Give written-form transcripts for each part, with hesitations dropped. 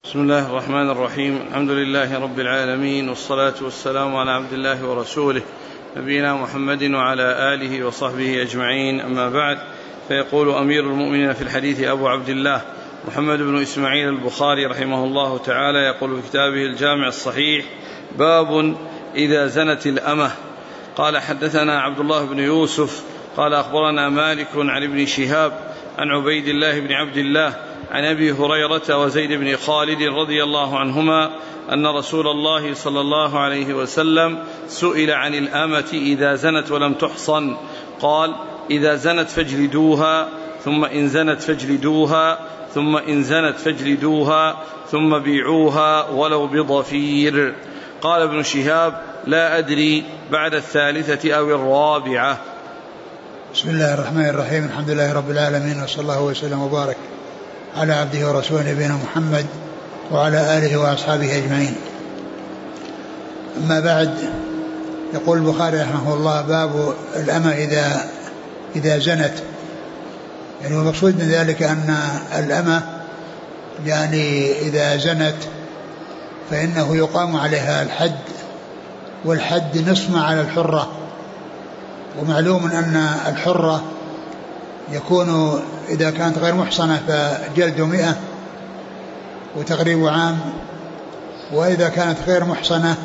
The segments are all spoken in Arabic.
بسم الله الرحمن الرحيم. الحمد لله رب العالمين، والصلاة والسلام على عبد الله ورسوله نبينا محمد وعلى آله وصحبه أجمعين، أما بعد. فيقول أمير المؤمنين في الحديث أبو عبد الله محمد بن إسماعيل البخاري رحمه الله تعالى، يقول في كتابه الجامع الصحيح: باب إذا زنت الأمة. قال: حدثنا عبد الله بن يوسف قال: أخبرنا مالك عن ابن شهاب عن عبيد الله بن عبد الله عن أبي هريرة وزيد بن خالد رضي الله عنهما أن رسول الله صلى الله عليه وسلم سئل عن الأمة إذا زنت ولم تحصن، قال: إذا زنت فاجلدوها، ثم إن زنت فاجلدوها، ثم إن زنت فاجلدوها، ثم بيعوها ولو بضفير. قال ابن شهاب: لا أدري بعد الثالثة أو الرابعة. بسم الله الرحمن الرحيم. الحمد لله رب العالمين، وصلى الله وسلم وبارك على عبده ورسوله نبينا محمد وعلى آله وأصحابه أجمعين. أما بعد، يقول البخاري رحمه الله: باب الأمة إذا زنت. يعني المقصود من ذلك أن الأمة يعني إذا زنت فإنه يقام عليها الحد، والحد نصف على الحرة. ومعلوم أن الحرة يكون إذا كانت غير محصنة فجلد 100 وتغريب عام، وإذا كانت غير محصنة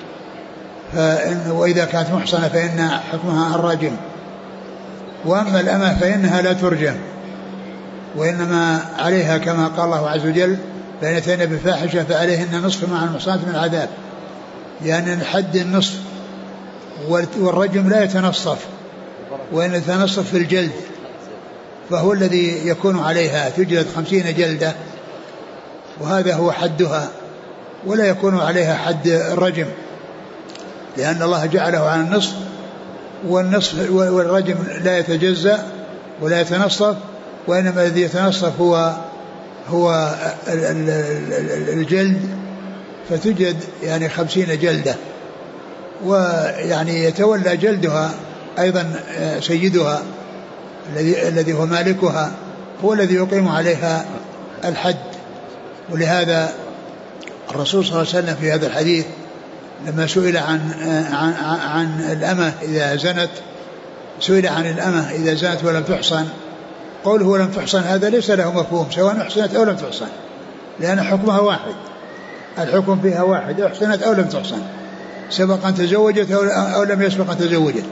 وإذا كانت محصنة فإن حكمها الرجم. وأما الأمة فإنها لا ترجم، وإنما عليها كما قال الله عز وجل: فإن أتين بفاحشة فعليهن نصف مع المحصنات من العذاب، يعني الحد النصف، والرجم لا يتنصف، وإن يتنصف في الجلد، فهو الذي يكون عليها تجلد 50 جلدة، وهذا هو حدها، ولا يكون عليها حد الرجم، لأن الله جعله على النصف، والرجم لا يتجزأ ولا يتنصف، وإنما الذي يتنصف هو الجلد، فتجد يعني 50 جلدة. ويعني يتولى جلدها أيضا سيدها الذي هو مالكها، هو الذي يقيم عليها الحد. ولهذا الرسول صلى الله عليه وسلم في هذا الحديث لما سئل عن الأمة إذا زنت، سئل عن الأمة إذا زنت ولم تحصن، قوله ولم تحصن هذا ليس له مفهوم، سواء أحصنت أو لم تحصن، لأن حكمها واحد، الحكم فيها واحد، أحصنت أو لم تحصن، سبق أن تزوجت أو لم يسبق أن تزوجت،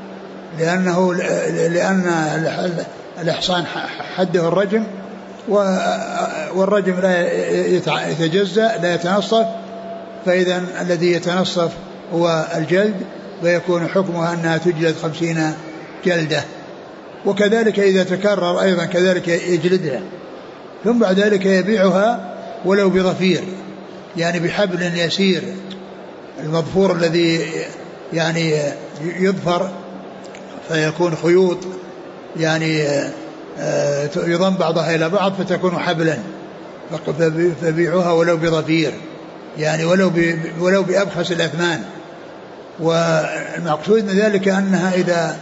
لأن الإحصان حده الرجم، والرجم لا يتجزأ لا يتنصف، فإذا الذي يتنصف هو الجلد، ويكون حكمها أنها تجلد 50 جلدة. وكذلك إذا تكرر أيضا كذلك يجلدها، ثم بعد ذلك يبيعها ولو بضفير، يعني بحبل يسير، المظفور الذي يعني يظفر فيكون خيوط، يعني يضم بعضها إلى بعض فتكون حبلا، فبيعوها ولو بضفير، يعني ولو بأبخس الأثمان. والمقصود من ذلك أنها إذا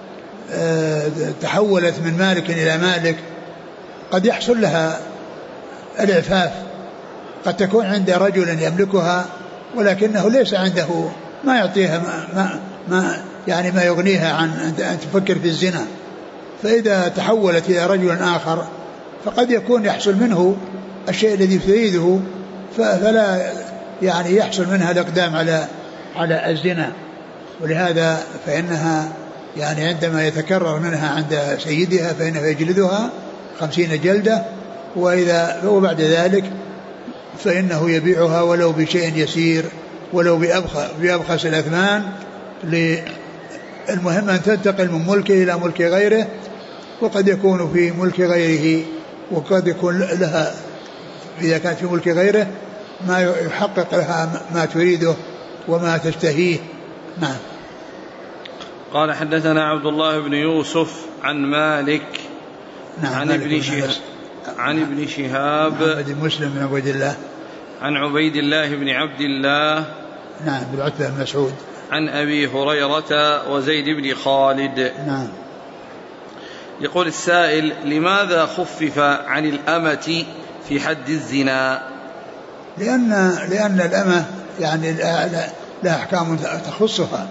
تحولت من مالك إلى مالك قد يحصل لها الإعفاف، قد تكون عند رجل يملكها ولكنه ليس عنده ما يعطيها يعني ما يغنيها عن أن تفكر في الزنا، فإذا تحولت إلى رجل آخر فقد يكون يحصل منه الشيء الذي تريده، فلا يعني يحصل منها الإقدام على الزنا. ولهذا فإنها يعني عندما يتكرر منها عند سيدها فإنه يجلدها 50 جلدة، وبعد ذلك فإنه يبيعها ولو بشيء يسير، ولو بأبخس الأثمان، المهم أن تنتقل من ملكه إلى ملك غيره، وقد يكون في ملك غيره، وقد يكون لها إذا كانت في ملك غيره ما يحقق لها ما تريده وما تشتهيه. نعم. قال: حدثنا عبد الله بن يوسف عن مالك عن ابن شهاب محمد مسلم بن عبيد الله عن عبيد الله بن عبد الله نعم بن عتبة بن مسعود عن أبي هريرة وزيد بن خالد. نعم. يقول السائل: لماذا خفف عن الأمة في حد الزنا؟ لأن الأمة يعني لها أحكام تخصها،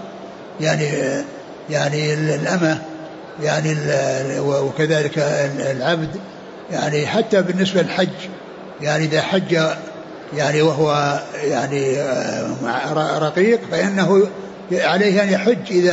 يعني الأمة يعني وكذلك العبد، يعني حتى بالنسبة للحج، يعني إذا حج يعني وهو يعني رقيق فإنه عليه أن يحج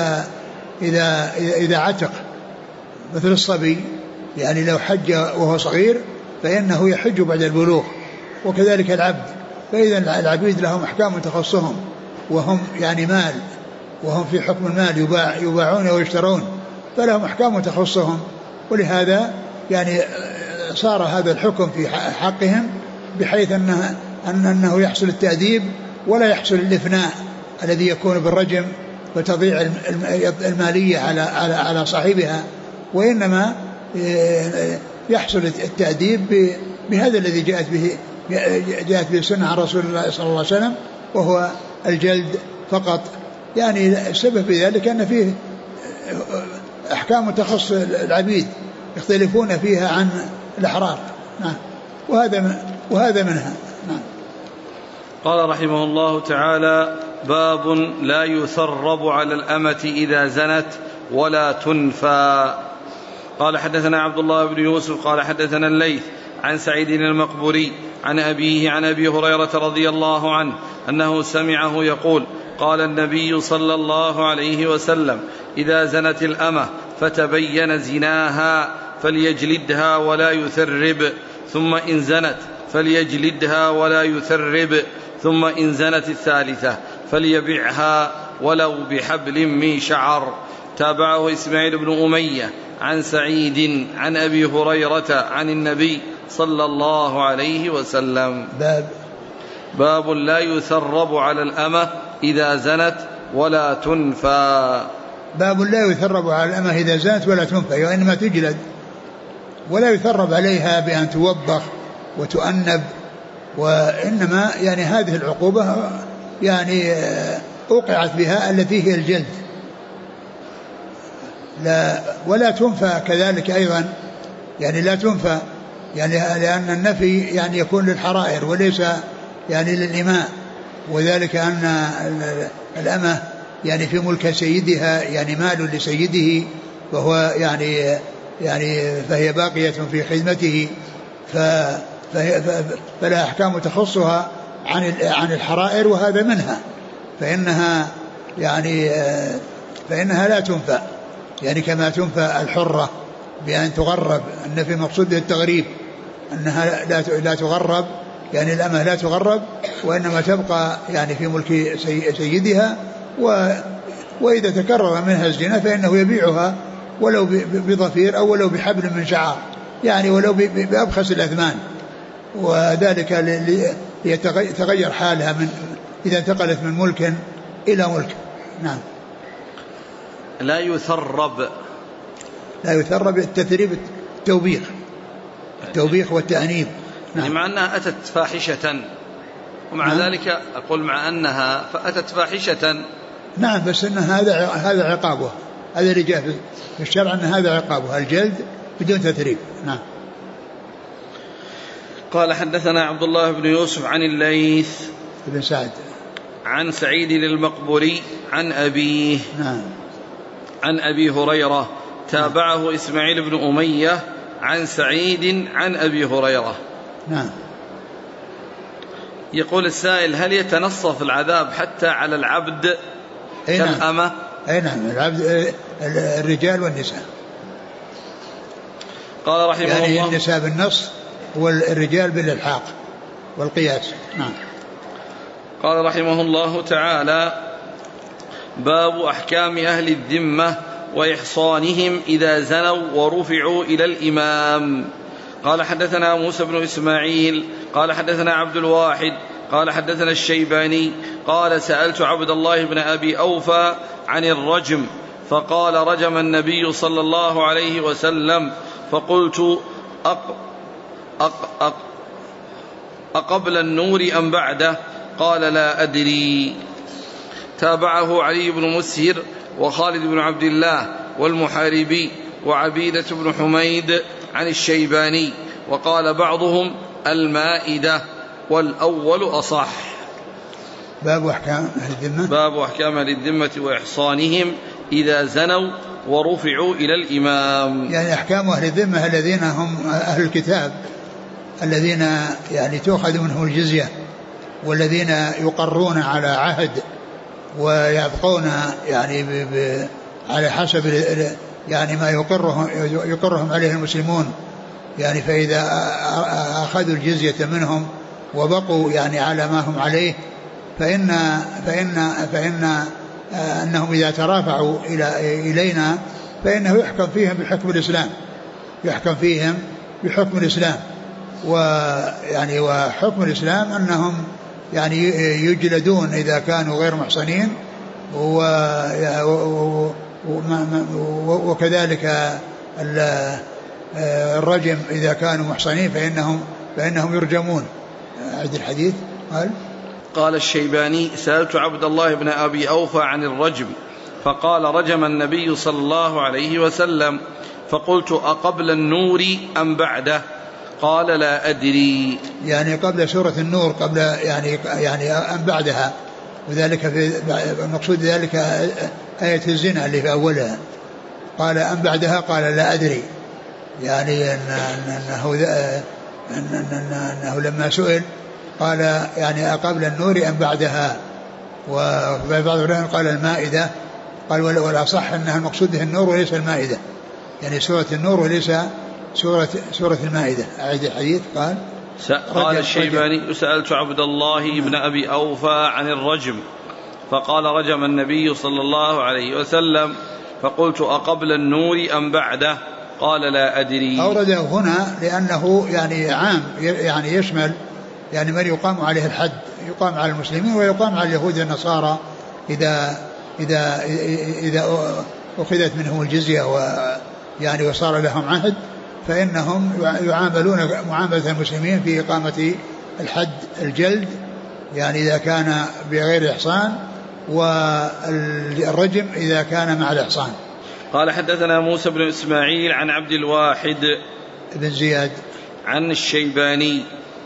إذا عتق، مثل الصبي يعني لو حج وهو صغير فإنه يحج بعد البلوغ، وكذلك العبد. فإذا العبيد لهم أحكام تخصهم، وهم يعني مال، وهم في حكم المال يباعون ويشترون، فلهم أحكام تخصهم، ولهذا يعني صار هذا الحكم في حقهم على أنه يحصل التأديب ولا يحصل الإفناء الذي يكون بالرجم وتضيع المالية على صاحبها، وإنما يحصل التأديب بهذا الذي جاءت به السنة عن رسول الله صلى الله عليه وسلم، وهو الجلد فقط. يعني السبب في ذلك أن فيه أحكام تخص العبيد يختلفون فيها عن الأحرار. نعم. وهذا منها. نعم. قال رحمه الله تعالى: باب لا يثرب على الأمة إذا زنت ولا تنفى. قال حدثنا عبد الله بن يوسف قال حدثنا الليث عن سعيد المقبوري عن أبيه عن أبي هريرة رضي الله عنه أنه سمعه يقول: قال النبي صلى الله عليه وسلم: إذا زنت الأمة فتبين زناها فليجلدها ولا يثرب، ثم إن زنت فليجلدها ولا يثرب، ثم إن زنت الثالثة فليبعها ولو بحبل من شعر. تابعه إسماعيل بن أمية عن سعيد عن أبي هريرة عن النبي صلى الله عليه وسلم. باب لا يثرب على الأمة إذا زنت ولا تنفى. باب لا يثرب على الأمة إذا زنت ولا تنفى، وإنما تجلد، ولا يثرب عليها بأن توبخ وتؤنب، وإنما يعني هذه العقوبة يعني أوقعت بها التي هي الجلد. ولا تنفى كذلك أيضا، يعني لا تنفى يعني لأن النفي يعني يكون للحرائر وليس يعني للإماء، وذلك أن الأمة يعني في ملك سيدها، يعني مال لسيده، وهو يعني فهي باقية في خدمته، فلا أحكام تخصها عن الحرائر، وهذا منها، فإنها لا تنفى، يعني كما تنفى الحرة بأن تغرب. النفي مقصود التغريب، أنها لا تغرب، يعني الأمة لا تغرب، وإنما تبقى يعني في ملك سيدها، وإذا تكرر منها الزنا فإنه يبيعها ولو بضفير أو ولو بحبل من شعر، يعني ولو بأبخس الأثمان، وذلك ليتغير حالها إذا انتقلت من ملك إلى ملك. نعم. لا يثرب التثريب التوبيخ والتأنيب. نعم. يعني مع أنها أتت فاحشة، ومع ذلك أقول مع أنها فأتت فاحشة. نعم، بس إن هذا عقابه، هذا اللي جاء في الشرع، أن هذا عقابه الجلد بدون تثريب. نعم. قال حدثنا عبد الله بن يوسف عن الليث بن سعد عن سعيد المقبوري عن أبيه. نعم. عن أبي هريرة. تابعه إسماعيل بن أمية عن سعيد عن أبي هريرة. نعم. يقول السائل: هل يتنصف العذاب حتى على العبد كالأمة؟ أي نعم، العبد الرجال والنساء. قال رحمه الله: يعني النساء بالنص والرجال بالإلحاق والقياس. نعم. قال رحمه الله تعالى: باب أحكام أهل الذمة وإحصانهم إذا زنوا ورفعوا إلى الإمام. قال حدثنا موسى بن إسماعيل قال حدثنا عبد الواحد قال حدثنا الشيباني قال: سألت عبد الله بن أبي أوفى عن الرجم، فقال: رجم النبي صلى الله عليه وسلم. فقلت: أقبل النور أم بعده؟ قال: لا أدري. تابعه علي بن مسهر وخالد بن عبد الله والمحاربي وعبيدة بن حميد عن الشيباني، وقال بعضهم المائدة، والأول أصح. باب أحكام أهل الذمة. باب أحكام أهل الذمة وإحصانهم إذا زنوا ورفعوا إلى الإمام. يعني أحكام أهل الذمة الذين هم أهل الكتاب الذين يعني تؤخذ منهم الجزية والذين يقرون على عهد ويبقون يعني على حسب يعني ما يقرهم عليه المسلمون. يعني فإذا أخذوا الجزية منهم وبقوا يعني على ما هم عليه فإن أنهم إذا ترافعوا إلينا فإنه يحكم فيهم بحكم الإسلام، يحكم فيهم بحكم الإسلام. ويعني وحكم الإسلام أنهم يعني يجلدون إذا كانوا غير محصنين، وكذلك الرجم إذا كانوا محصنين فإنهم يرجمون. أعد الحديث. قال الشيباني: سألت عبد الله بن أبي أوفى عن الرجم فقال: رجم النبي صلى الله عليه وسلم. فقلت: أقبل النور أم بعده؟ قال: لا أدري. يعني قبل سورة النور، قبل يعني أم بعدها، وذلك في المقصود ذلك آية الزنا اللي في أولها. قال: أم بعدها؟ قال: لا أدري. يعني أنه لما سئل قال يعني أقبل النور أم بعدها، وفي بعض الروايات قال المائدة. قال: والأصح أنها المقصود به النور وليس المائدة، يعني سورة النور وليس سورة المائدة. أعيد الحديث. قال الشيباني: سألت عبد الله بن أبي أوفى عن الرجم فقال: رجم النبي صلى الله عليه وسلم. فقلت: أقبل النور أم بعده؟ قال: لا أدري. أورده هنا لأنه يعني عام، يعني يشمل يعني من يقام عليه الحد، يقام على المسلمين ويقام على اليهود والنصارى إذا أخذت منهم الجزية ويعني وصار لهم عهد، فإنهم يعاملون معاملة المسلمين في إقامة الحد الجلد، يعني إذا كان بغير إحصان، والرجم إذا كان مع الإحصان. قال: حدثنا موسى بن إسماعيل عن عبد الواحد بن زياد عن الشيباني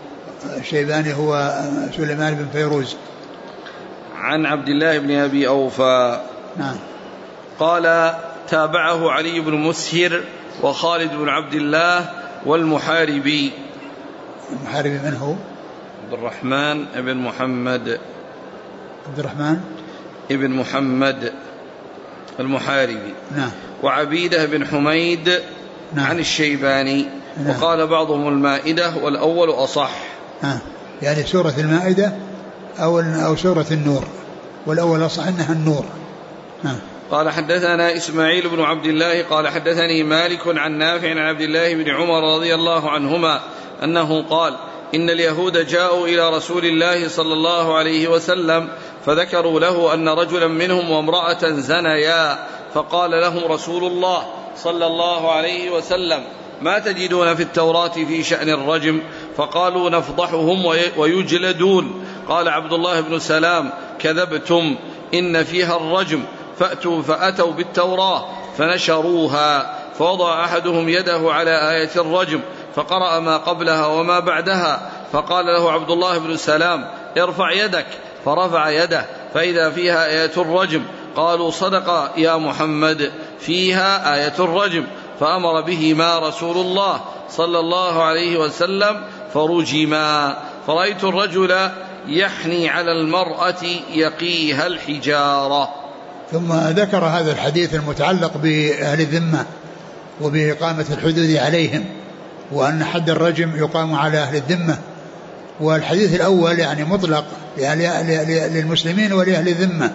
هو سليمان بن فيروز عن عبد الله بن أبي أوفى. نعم. قال: تابعه علي بن مسهر وخالد بن عبد الله والمحاربي. المحاربي من هو؟ عبد الرحمن بن محمد. عبد الرحمن ابن محمد المحاربي. نعم. وعبيدة بن حميد. نعم. عن الشيباني. نعم. وقال بعضهم المائدة والأول أصح. يعني سورة المائدة أو سورة النور، والأول أصح أنها النور. قال: حدثنا إسماعيل بن عبد الله قال: حدثني مالك عن نافع عن عبد الله بن عمر رضي الله عنهما أنه قال: إن اليهود جاءوا إلى رسول الله صلى الله عليه وسلم فذكروا له أن رجلا منهم وامرأة زنيا، فقال لهم رسول الله صلى الله عليه وسلم: ما تجدون في التوراة في شأن الرجم؟ فقالوا: نفضحهم ويجلدون. قال عبد الله بن سلام: كذبتم، إن فيها الرجم. فأتوا بالتوراة فنشروها، فوضع أحدهم يده على آية الرجم فقرأ ما قبلها وما بعدها، فقال له عبد الله بن سلام: ارفع يدك. فرفع يده فإذا فيها آية الرجم. قالوا: صدق يا محمد، فيها آية الرجم. فأمر بهما رسول الله صلى الله عليه وسلم فرجما. فرأيت الرجل يحني على المرأة يقيها الحجارة. ثم ذكر هذا الحديث المتعلق بأهل الذمة وبإقامة الحدود عليهم، وأن حد الرجم يقام على أهل الذمة. والحديث الأول يعني مطلق يعني للمسلمين ولأهل الذمة،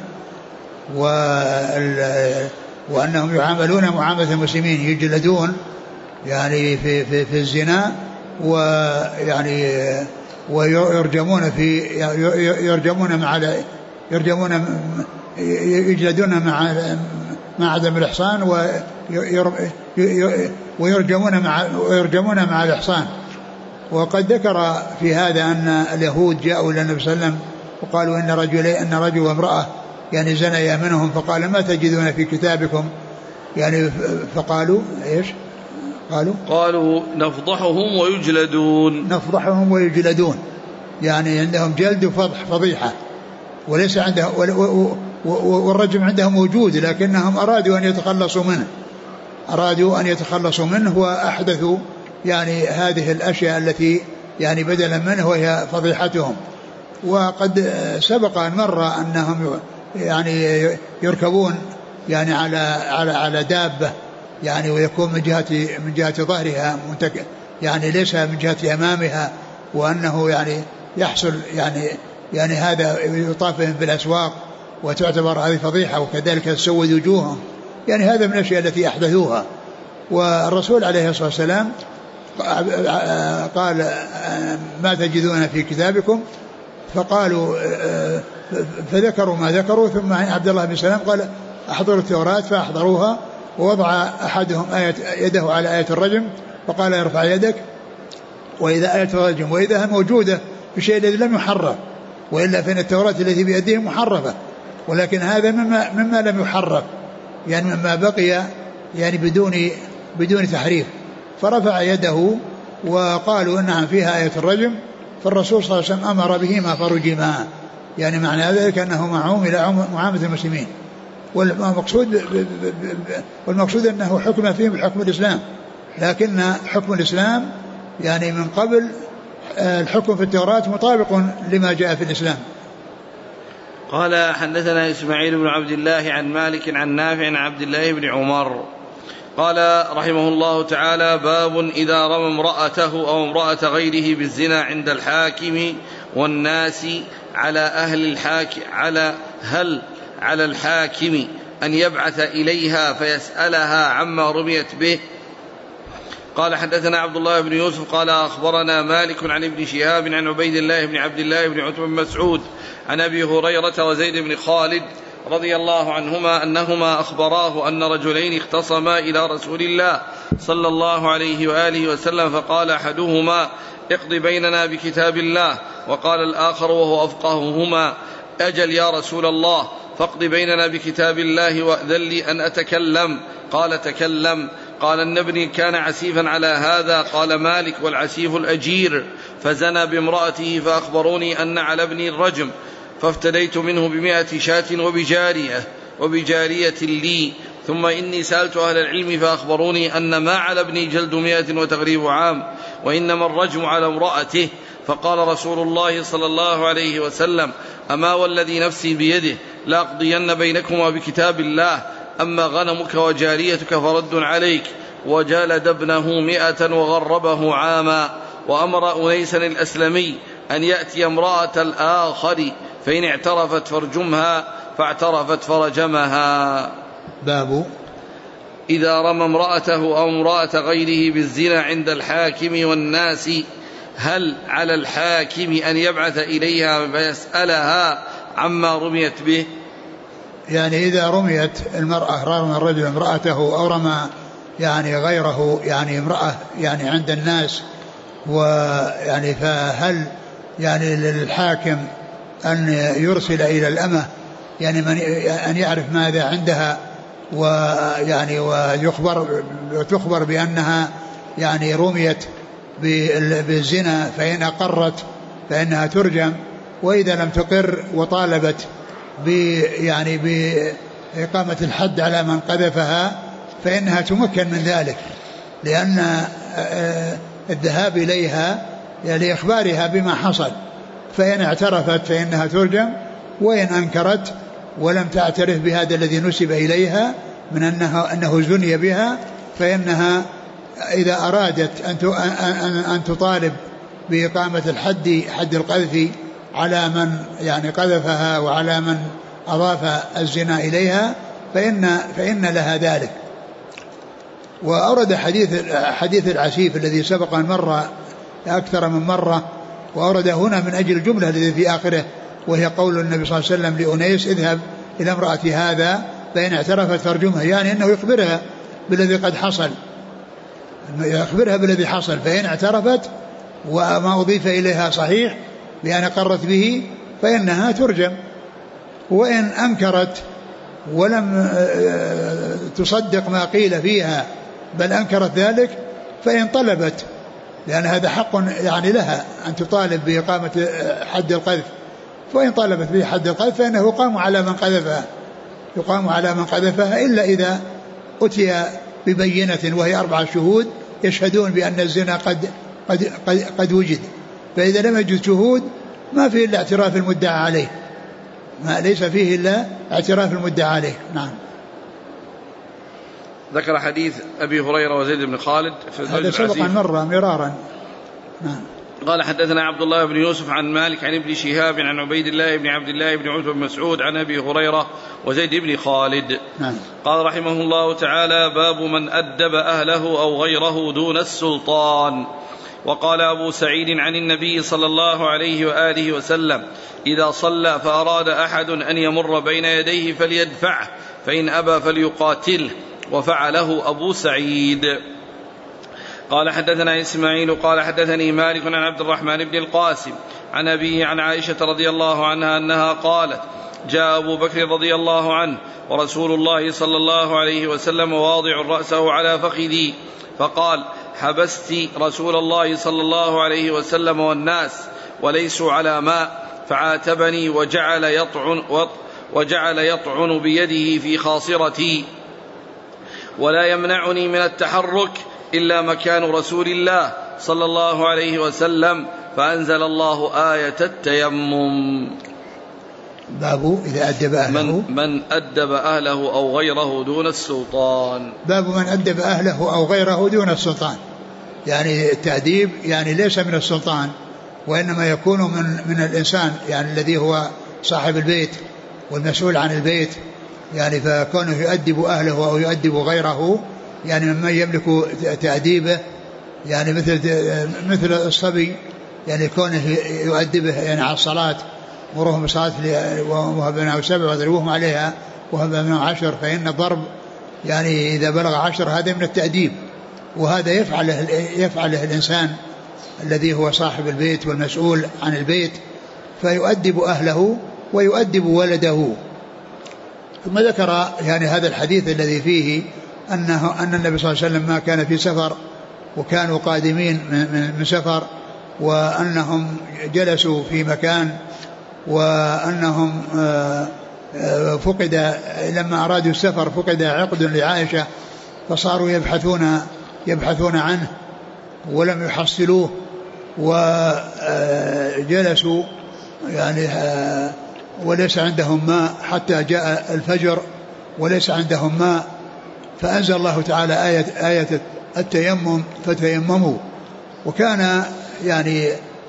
وأنهم يعاملون معاملة المسلمين، يجلدون يعني في الزنا، ويعني ويرجمون يجلدون مع عدم الإحصان، ويرجمون مع الإحصان. وقد ذكر في هذا أن اليهود جاءوا إلى النبي صلى الله عليه وسلم وقالوا إن رجل وامرأة يعني زنيا منهم، فقال: ما تجدون في كتابكم؟ يعني فقالوا إيش؟ قالوا: نفضحهم ويجلدون. يعني عندهم جلد وفضح فضيحة، وليس عندهم والرجم عندهم موجود، لكنهم أرادوا أن يتخلصوا منه وأحدثوا يعني هذه الأشياء التي يعني بدلا منه وهي فضيحتهم. وقد سبق أن مر أنهم يعني يركبون يعني على دابة يعني، ويكون من جهة ظهرها يعني ليس من جهة أمامها، وأنه يعني يحصل يعني هذا يطاف بهم في الأسواق وتعتبر هذه فضيحة، وكذلك تسود وجوههم. يعني هذا من الأشياء التي أحدثوها. والرسول عليه الصلاة والسلام قال ما تجدون في كتابكم؟ فقالوا فذكروا ما ذكروا. ثم عبد الله بن سلام قال أحضروا التوراة، فأحضروها، ووضع أحدهم يده على آية الرجم فقال ارفع يدك، وإذا آية الرجم وإذا موجودة في شيء الذي لم يحرف، وإلا فإن التوراة التي بيدهم محرفة، ولكن هذا مما لم يحرف، يعني مما بقي يعني بدون تحريف. فرفع يده وقالوا إنها فيها آية الرجم، فالرسول صلى الله عليه وسلم أمر بهما فرجما، يعني معنى ذلك أنه معهم إلى معاملة المسلمين. والمقصود أنه حكم فيهم بحكم الإسلام، لكن حكم الإسلام يعني من قبل الحكم في التوراة مطابق لما جاء في الإسلام. قال حدثنا إسماعيل بن عبد الله عن مالك عن نافع عن عبد الله بن عمر قال رحمه الله تعالى: باب إذا رمى امرأته أو امرأة غيره بالزنا عند الحاكم والناس هل على الحاكم أن يبعث إليها فيسألها عما رميت به؟ قال حدثنا عبد الله بن يوسف قال أخبرنا مالك عن ابن شهاب عن عبيد الله بن عبد الله بن عتبة بن مسعود عن أبي هريرة وزيد بن خالد رضي الله عنهما أنهما أخبراه أن رجلين اختصما إلى رسول الله صلى الله عليه وآله وسلم، فقال أحدهما: اقض بيننا بكتاب الله، وقال الآخر وهو أفقههما: أجل يا رسول الله، فاقض بيننا بكتاب الله وأذن لي أن أتكلم. قال: تكلم. قال: النبي كان عسيفا على هذا. قال مالك: والعسيف الأجير، فزنى بامرأته فأخبروني أن على ابني الرجم، فافتديت منه 100 شاة وبجارية لي، ثم إني سألت أهل العلم فأخبروني أن ما على ابني جلد 100 وتغريب عام، وإنما الرجم على امرأته. فقال رسول الله صلى الله عليه وسلم: أما والذي نفسي بيده لأقضين بينكما بكتاب الله، أما غنمك وجاريتك فرد عليك. وجلد ابنه 100 وغربه عاما. وأمر أنيسا الأسلمي أن يأتي امرأة الآخر، فإن اعترفت فارجمها، فاعترفت فرجمها. باب إذا رمى امرأته أو امرأة غيره بالزنا عند الحاكم والناس، هل على الحاكم أن يبعث إليها فيسألها عما رميت به؟ يعني إذا رميت المرأة، رمى الرجل امرأته أو رمى يعني غيره يعني امرأة يعني عند الناس، ويعني فهل يعني للحاكم أن يرسل إلى الأمة يعني أن يعرف ماذا عندها، ويعني وتخبر بأنها يعني رميت بالزنا، فإن أقرت فإنها ترجم، وإذا لم تقر وطالبت يعني بإقامة الحد على من قذفها فإنها تمكن من ذلك، لأن الذهاب إليها يعني لإخبارها بما حصل، فإن اعترفت فإنها ترجم، وإن أنكرت ولم تعترف بهذا الذي نسب إليها من أنه زني بها، فإنها إذا أرادت أن تطالب بإقامة حد القذف على من يعني قذفها وعلى من أضاف الزنا إليها فإن لها ذلك. وأورد حديث العسيف الذي سبق أن مر أكثر من مرة، وأورد هنا من أجل الجملة التي في آخره، وهي قول النبي صلى الله عليه وسلم لأنيس: اذهب إلى امرأة هذا فإن اعترفت فارجمها، يعني أنه يخبرها بالذي قد حصل، يخبرها بالذي حصل، فإن اعترفت وما أضيف إليها صحيح بأن قرت به فإنها ترجم، وإن أنكرت ولم تصدق ما قيل فيها بل أنكرت ذلك، فإن طلبت لأن هذا حق يعني لها أن تطالب بإقامة حد القذف، وإن طالبت به حد القذف فإنه يقام على من قذفها إلا إذا أتي ببينة وهي 4 شهود يشهدون بأن الزنا قد وجد. فإذا لم يوجد شهود ما فيه إلا اعتراف المدعى عليه، ما ليس فيه إلا اعتراف المدعى عليه. نعم. ذكر حديث أبي هريرة وزيد بن خالد هذا سبق مرة مرارا. نعم. قال حدثنا عبد الله بن يوسف عن مالك عن ابن شهاب عن عبيد الله بن عبد الله بن عتبة بن مسعود عن أبي هريرة وزيد بن خالد. نعم. قال رحمه الله تعالى: باب من أدب أهله أو غيره دون السلطان. وقال أبو سعيد عن النبي صلى الله عليه وآله وسلم: إذا صلى فأراد أحد أن يمر بين يديه فليدفعه، فإن أبى فليقاتله، وفعله أبو سعيد. قال حدثنا إسماعيل قال حدثني مالك عن عبد الرحمن بن القاسم عن أبيه عن عائشة رضي الله عنها أنها قالت: جاء أبو بكر رضي الله عنه ورسول الله صلى الله عليه وسلم واضع رأسه على فخذي، فقال: حبست رسول الله صلى الله عليه وسلم والناس وليسوا على ماء، فعاتبني وجعل يطعن بيده في خاصرتي، ولا يمنعني من التحرك إلا مكان رسول الله صلى الله عليه وسلم، فأنزل الله آية التيمم. باب إذا أدب أهله من أدب أهله أو غيره دون السلطان. باب من أدب أهله أو غيره دون السلطان، يعني التأديب يعني ليس من السلطان، وإنما يكون من الإنسان، يعني الذي هو صاحب البيت والمسؤول عن البيت، يعني فكونه يؤدب أهله أو يؤدب غيره يعني ممن يملك تأديبه، يعني مثل الصبي، يعني كونه يؤدبه يعني على الصلاة، مروهم بالصلاة وهو ابنه 7 واضربوهم عليها وهو ابنه 10، فإن الضرب يعني إذا بلغ 10 هذا من التأديب، وهذا يفعله الإنسان الذي هو صاحب البيت والمسؤول عن البيت، فيؤدب أهله ويؤدب ولده. ثم ذكر يعني هذا الحديث الذي فيه أن النبي صلى الله عليه وسلم ما كان في سفر، وكانوا قادمين من سفر، وأنهم جلسوا في مكان، وأنهم فقد لما أرادوا السفر فقد عقد لعائشة، فصاروا يبحثون عنه ولم يحصلوه، وجلسوا يعني وليس عندهم ماء حتى جاء الفجر وليس عندهم ماء، فأنزل الله تعالى آية التيمم فتيمموا. وكان يعني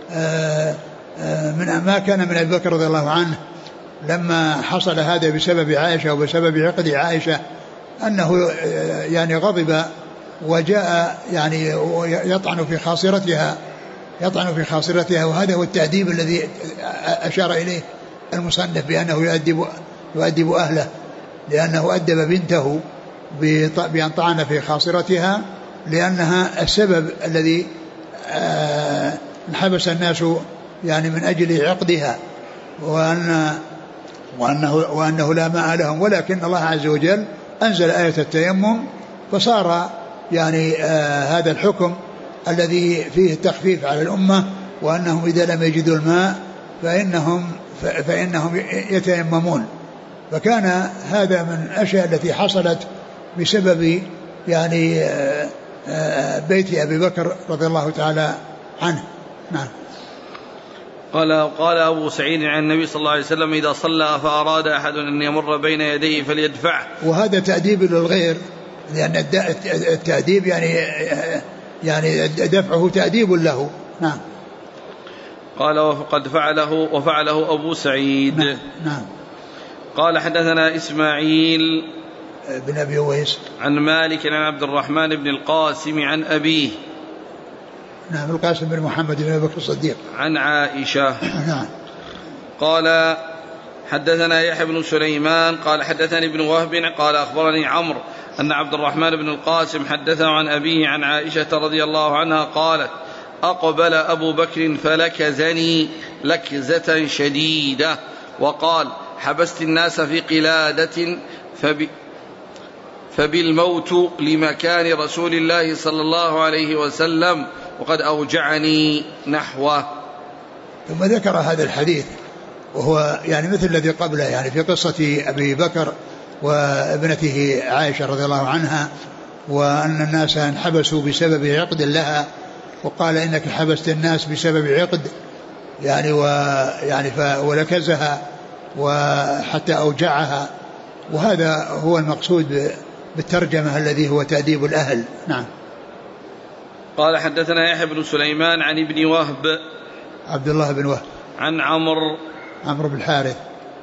من ما كان من أبي بكر رضي الله عنه لما حصل هذا بسبب عائشة وبسبب عقد عائشة أنه يعني غضب وجاء يعني يطعن في خاصرتها، وهذا هو التأديب الذي أشار إليه المصنف بأنه يؤدب أهله، لأنه أدب بنته بأن طعن في خاصرتها، لأنها السبب الذي انحبس الناس يعني من أجل عقدها، وأنه لا ماء لهم، ولكن الله عز وجل أنزل آية التيمم، فصار يعني هذا الحكم الذي فيه التخفيف على الأمة، وأنهم إذا لم يجدوا الماء فإنهم يتيممون. فكان هذا من الأشياء التي حصلت بسبب يعني بيت أبي بكر رضي الله تعالى عنه. نعم. قال أبو سعيد عن النبي صلى الله عليه وسلم: إذا صلى فأراد أحد أن يمر بين يديه فليدفعه. وهذا تأديب للغير، لأن التأديب يعني دفعه تأديب له. نعم. قال: وفعله أبو سعيد. نعم. قال حدثنا إسماعيل بن أبي ويس عن مالك عن عبد الرحمن بن القاسم عن أبيه. نعم. القاسم بن محمد بن أبي بكر الصديق عن عائشة. نعم. قال حدثنا يحيى بن سليمان قال حدثني ابن وهب قال أخبرني عمرو أن عبد الرحمن بن القاسم حدثه عن أبيه عن عائشة رضي الله عنها قالت: أقبل أبو بكر فلكزني لكزة شديدة، وقال: حبست الناس في قلادة فبالموت لمكان رسول الله صلى الله عليه وسلم، وقد أوجعني نحوه. ثم ذكر هذا الحديث وهو يعني مثل الذي قبله، يعني في قصة أبي بكر وابنته عائشة رضي الله عنها، وأن الناس انحبسوا بسبب عقد لها، وقال إنك حبست الناس بسبب عقد يعني ولكزها وحتى أوجعها، وهذا هو المقصود بالترجمة الذي هو تأديب الأهل. نعم. قال حدثنا يحيى بن سليمان عن ابن وهب عبد الله بن وهب عن عمرو بن الحارث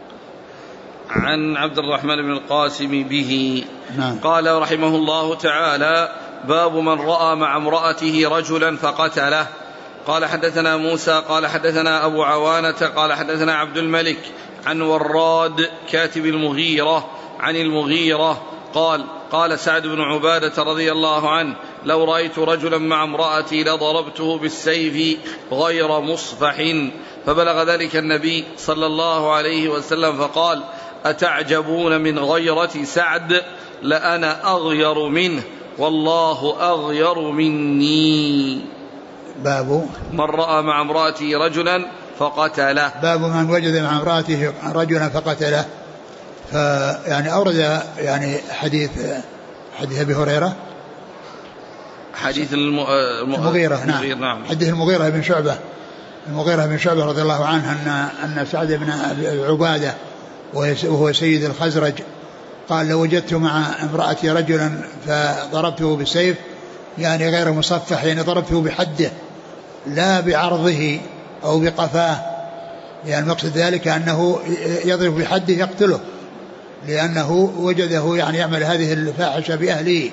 عن عبد الرحمن بن القاسم به. نعم. قال رحمه الله تعالى: باب من رأى مع امرأته رجلا فقتله. قال حدثنا موسى قال حدثنا أبو عوانة قال حدثنا عبد الملك عن وراد كاتب المغيرة عن المغيرة قال سعد بن عبادة رضي الله عنه: لو رأيت رجلا مع امرأتي لضربته بالسيف غير مصفح. فبلغ ذلك النبي صلى الله عليه وسلم فقال: أتعجبون من غيرة سعد؟ لأنا أغير منه والله أغير مني. باب من رأى مع امرأته رجلا فقتله. باب من وجد مع امرأته رجلا فقتله. فيعني أورد يعني حديث أبي هريرة، حديث المغيرة. نعم. حديث المغيرة بن شعبة رضي الله عنه أن سعد بن عبادة وهو سيد الخزرج قال: لو وجدت مع امرأتي رجلا فضربته بالسيف، يعني غير مصفح، يعني ضربته بحده لا بعرضه أو بقفاه، يعني مقصد ذلك أنه يضرب بحده يقتله، لأنه وجده يعني يعمل هذه الفاحشة بأهله.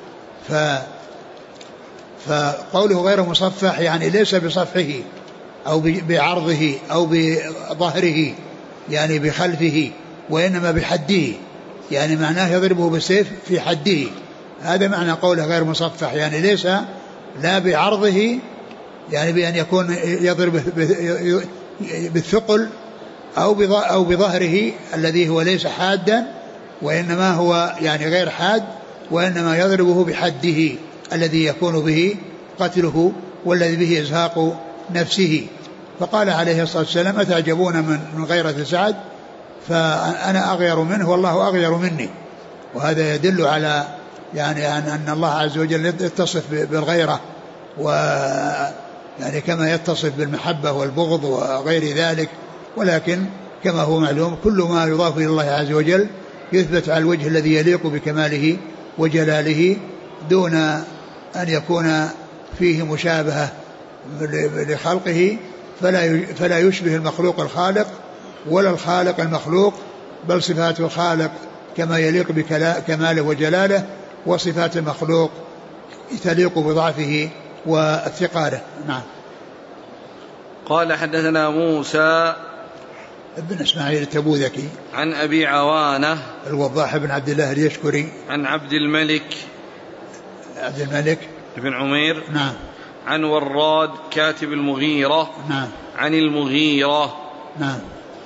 فقوله غير مصفح يعني ليس بصفحه أو بعرضه أو بظهره يعني بخلفه، وإنما بحده، يعني معناه يضربه بالسيف في حده. هذا معنى قوله غير مصفح، يعني ليس لا بعرضه يعني بأن يكون يضرب بالثقل أو بظهره الذي هو ليس حادا، وإنما هو يعني غير حاد، وإنما يضربه بحده الذي يكون به قتله والذي به إزهاق نفسه. فقال عليه الصلاة والسلام: أتعجبون من غيرة سعد؟ فأنا أغير منه والله أغير مني. وهذا يدل على يعني أن الله عز وجل يتصف بالغيرة، ويعني كما يتصف بالمحبة والبغض وغير ذلك، ولكن كما هو معلوم كل ما يضاف إلى الله عز وجل يثبت على الوجه الذي يليق بكماله وجلاله، دون أن يكون فيه مشابهة لخلقه، فلا يشبه المخلوق الخالق ولا الخالق المخلوق، بل صفات الخالق كما يليق بكماله وجلاله، وصفات المخلوق تليق بضعفه وافتقاره. نعم. قال حدثنا موسى ابن إسماعيل التبوذكي عن أبي عوانة الوضاح بن عبد الله اليشكري عن عبد الملك بن عمير. نعم. عن وراد كاتب المغيرة. نعم. عن المغيرة. نعم.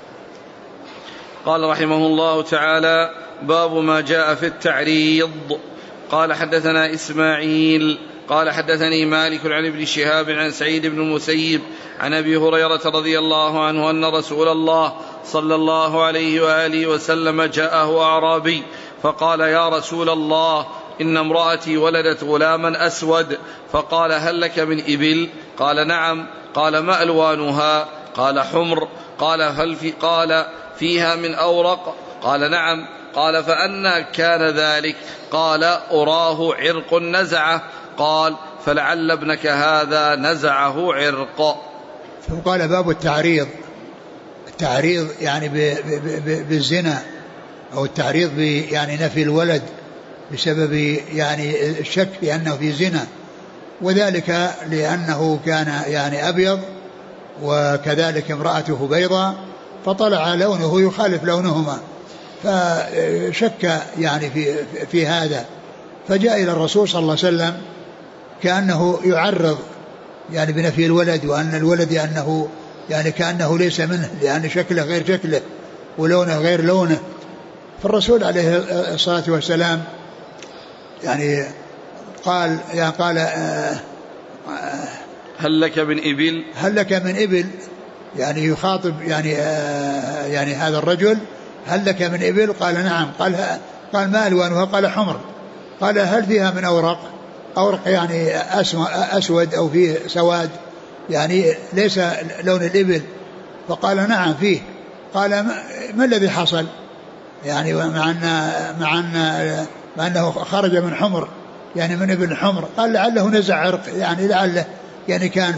قال رحمه الله تعالى: باب ما جاء في التعريض. قال حدثنا إسماعيل قال حدثني مالك عن ابن شهاب عن سعيد بن المسيب عن أبي هريرة رضي الله عنه أن رسول الله صلى الله عليه وآله وسلم جاءه أعرابي فقال: يا رسول الله، إن امرأتي ولدت غلاما أسود. فقال: هل لك من إبل؟ قال: نعم. قال: ما ألوانها؟ قال: حمر. قال: فيها من أورق؟ قال: نعم. قال: فأنى كان ذلك؟ قال: أراه عرق نزعه. قال: فلعل ابنك هذا نزعه عرق. فقال: باب التعريض يعني بالزنا، أو التعريض يعني نفي الولد بسبب يعني الشك بأنه في زنا، وذلك لأنه كان يعني أبيض وكذلك امرأته بيضاء، فطلع لونه يخالف لونهما، فشك يعني في هذا، فجاء إلى الرسول صلى الله عليه وسلم كأنه يعرض يعني بنفي الولد، وأن الولد أنه يعني كأنه ليس منه، لأن شكله غير شكله ولونه غير لونه. فالرسول عليه الصلاة والسلام يعني قال هل لك من إبل؟ هل لك من إبل، يعني يخاطب يعني هذا الرجل، هل لك من إبل؟ قال نعم. قال ما ألوانها؟ قال حمر. قال هل فيها من أورق يعني أسود أو فيه سواد يعني ليس لون الإبل؟ فقال نعم فيه. قال ما الذي حصل يعني مع أنه خرج من حمر يعني من ابن حمر؟ قال لعله نزع عرق، يعني لعله يعني كان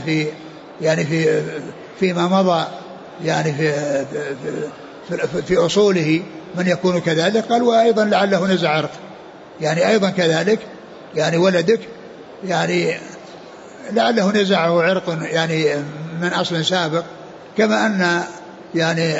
فيما مضى يعني في أصوله من يكون كذلك. قال وأيضا لعله نزع عرق، يعني أيضا كذلك يعني ولدك يعني لعله نزعه عرق يعني من أصل سابق، كما أن يعني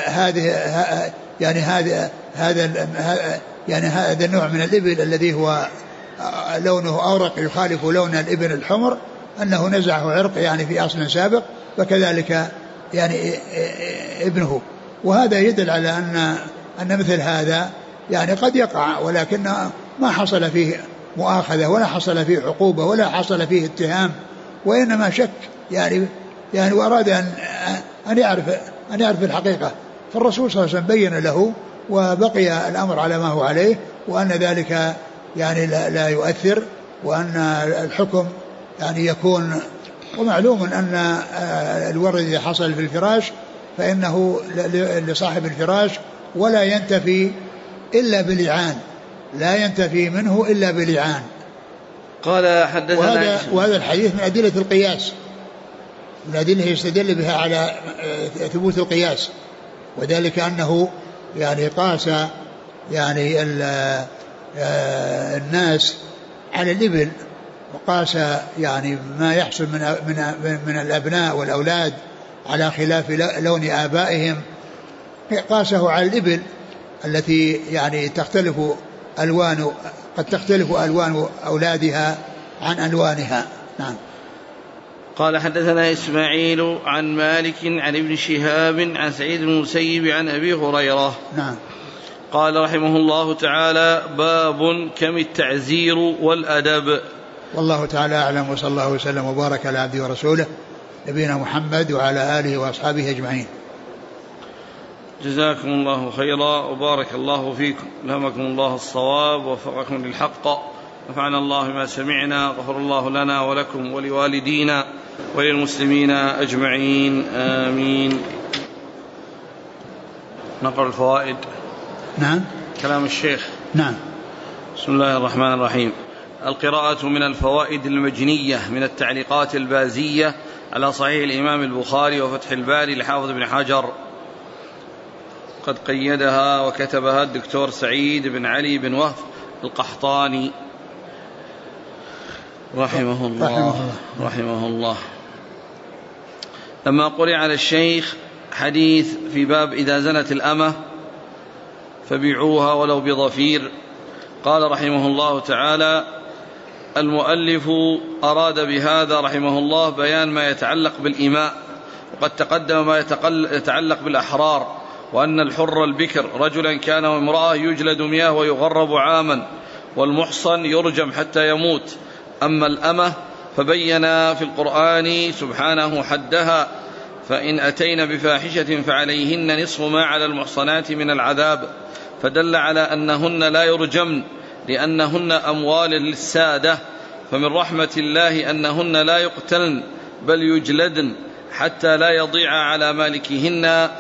هذا النوع من الإبل الذي هو لونه أورق يخالف لون الإبل الحمر أنه نزعه عرق يعني في أصل سابق، فكذلك يعني ابنه. وهذا يدل على أن مثل هذا يعني قد يقع، ولكن ما حصل فيه مؤاخذة ولا حصل فيه عقوبة ولا حصل فيه اتهام، وإنما شك يعني وأراد أن يعرف الحقيقة. فالرسول صلى الله عليه وسلم بين له وبقي الأمر على ما هو عليه، وأن ذلك يعني لا يؤثر، وأن الحكم يعني يكون. ومعلوم أن الورد إذا حصل في الفراش فإنه لصاحب الفراش ولا ينتفي إلا بلعان، لا ينتفي منه إلا بلعان. قال حدثنا وهذا الحديث من أدلة القياس، من أدلة يستدل بها على ثبوت القياس، وذلك أنه يعني قاس يعني الناس على الإبل، وقاس يعني ما يحصل من الأبناء والأولاد على خلاف لون آبائهم، قاسه على الإبل التي يعني تختلف ألوان، قد تختلف ألوان أولادها عن ألوانها. نعم. قال حدثنا إسماعيل عن مالك عن ابن شهاب عن سعيد بن المسيب عن أبي هريرة. نعم. قال رحمه الله تعالى: باب كم التعزير والأدب. والله تعالى أعلم، وصلى الله وسلم وبارك على عبده ورسوله نبينا محمد وعلى آله وأصحابه أجمعين. جزاكم الله خيرا وبارك الله فيكم، ألهمكم الله الصواب ووفقكم للحق، نفعنا الله ما سمعنا، غفر الله لنا ولكم ولوالدينا وللمسلمين أجمعين، آمين. نقرأ الفوائد. نعم. كلام الشيخ. نعم. بسم الله الرحمن الرحيم. القراءة من الفوائد المجنية من التعليقات البازية على صحيح الإمام البخاري وفتح الباري لحافظ بن حجر، قد قيدها وكتبها الدكتور سعيد بن علي بن وهب القحطاني رحمه الله. لما قرئ على الشيخ حديث في باب إذا زنت الأمة فبيعوها ولو بضفير، قال رحمه الله تعالى: المؤلف أراد بهذا رحمه الله بيان ما يتعلق بالإماء، وقد تقدم ما يتعلق بالأحرار، وأن الحر البكر رجلا كان وامرأة يجلد 100 ويغرب عاما، والمحصن يرجم حتى يموت. أما الأمة فبين في القرآن سبحانه حدها: فإن أتين بفاحشة فعليهن نصف ما على المحصنات من العذاب، فدل على أنهن لا يرجمن لأنهن أموال للسادة، فمن رحمة الله أنهن لا يقتلن بل يجلدن حتى لا يضيع على مالكهن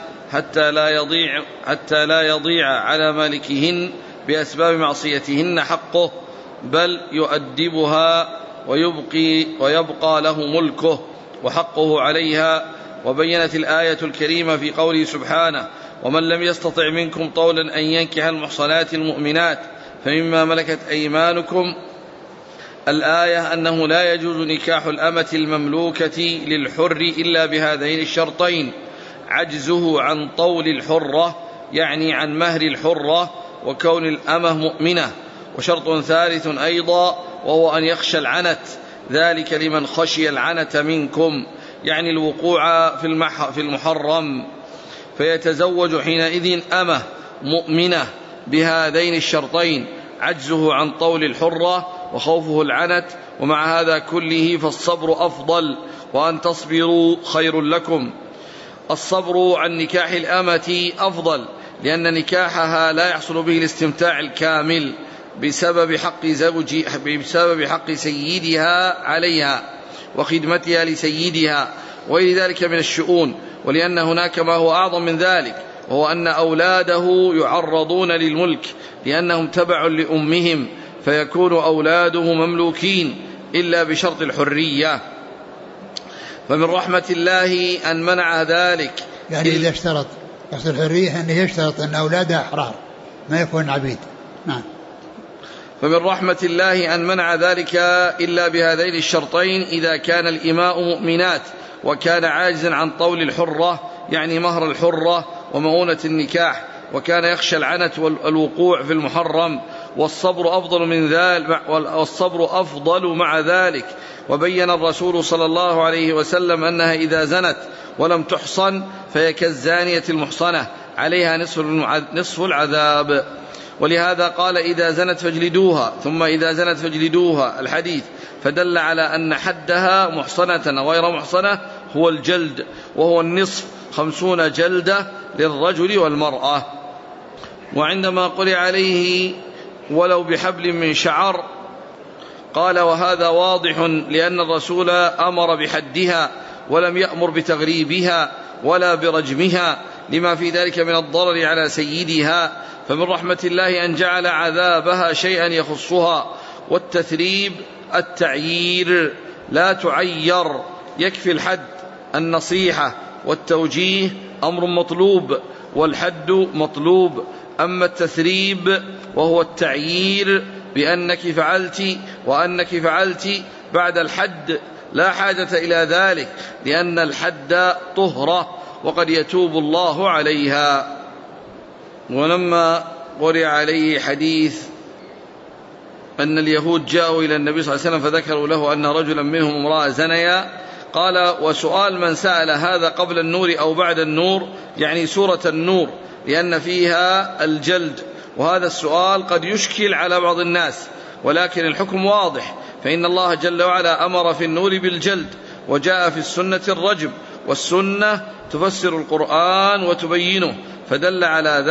حتى لا يضيع على مالكهن بأسباب معصيتهن حقه، بل يؤدبها ويبقى له ملكه وحقه عليها. وبينت الآية الكريمة في قوله سبحانه: ومن لم يستطع منكم طولا أن ينكح المحصنات المؤمنات فمما ملكت أيمانكم، الآية أنه لا يجوز نكاح الأمة المملوكة للحر إلا بهذين الشرطين: عجزه عن طول الحرة يعني عن مهر الحرة، وكون الأمة مؤمنة. وشرط ثالث أيضا وهو أن يخشى العنت، ذلك لمن خشي العنت منكم يعني الوقوع في المحرم، فيتزوج حينئذ أمة مؤمنة بهذين الشرطين: عجزه عن طول الحرة وخوفه العنت، ومع هذا كله فالصبر أفضل، وأن تصبروا خير لكم. الصبر عن نكاح الأمة أفضل، لأن نكاحها لا يحصل به الاستمتاع الكامل بسبب حق سيدها عليها وخدمتها لسيدها وغير ذلك من الشؤون، ولأن هناك ما هو أعظم من ذلك، وهو أن أولاده يعرضون للملك لأنهم تبع لأمهم، فيكون أولاده مملوكين إلا بشرط الحرية. فمن رحمة الله أن منع ذلك، يعني إذا اشترط يحصل الحرية أنه يشترط أن أولاده أحرار ما يكون عبيد. نعم. فمن رحمة الله أن منع ذلك إلا بهذين الشرطين: إذا كان الإماء مؤمنات، وكان عاجزا عن طول الحرة يعني مهر الحرة ومؤونة النكاح، وكان يخشى العنت والوقوع في المحرم. والصبر أفضل مع ذلك. وبين الرسول صلى الله عليه وسلم أنها إذا زنت ولم تحصن فهي كالزانية المحصنة، عليها نصف العذاب. ولهذا قال: إذا زنت فاجلدوها، ثم إذا زنت فاجلدوها، الحديث، فدل على أن حدها محصنة وغير محصنة هو الجلد، وهو النصف 50 جلدة للرجل والمرأة. وعندما قرئ عليه ولو بحبل من شعر قال: وهذا واضح، لأن الرسول أمر بحدها ولم يأمر بتغريبها ولا برجمها، لما في ذلك من الضرر على سيدها. فمن رحمة الله أن جعل عذابها شيئا يخصها. والتثريب التعيير، لا تعير، يكفي الحد. النصيحة والتوجيه أمر مطلوب، والحد مطلوب. أما التثريب وهو التعيير بأنك فعلت وأنك فعلت بعد الحد لا حاجة إلى ذلك، لأن الحد طهرة وقد يتوب الله عليها. ولما قرئ عليه حديث أن اليهود جاءوا إلى النبي صلى الله عليه وسلم فذكروا له أن رجلا منهم امرأة زنيا، قال: وسؤال من سأل هذا قبل النور أو بعد النور، يعني سورة النور، لأن فيها الجلد. وهذا السؤال قد يشكل على بعض الناس، ولكن الحكم واضح، فإن الله جل وعلا أمر في النور بالجلد، وجاء في السنة الرجم، والسنة تفسر القرآن وتبينه، فدل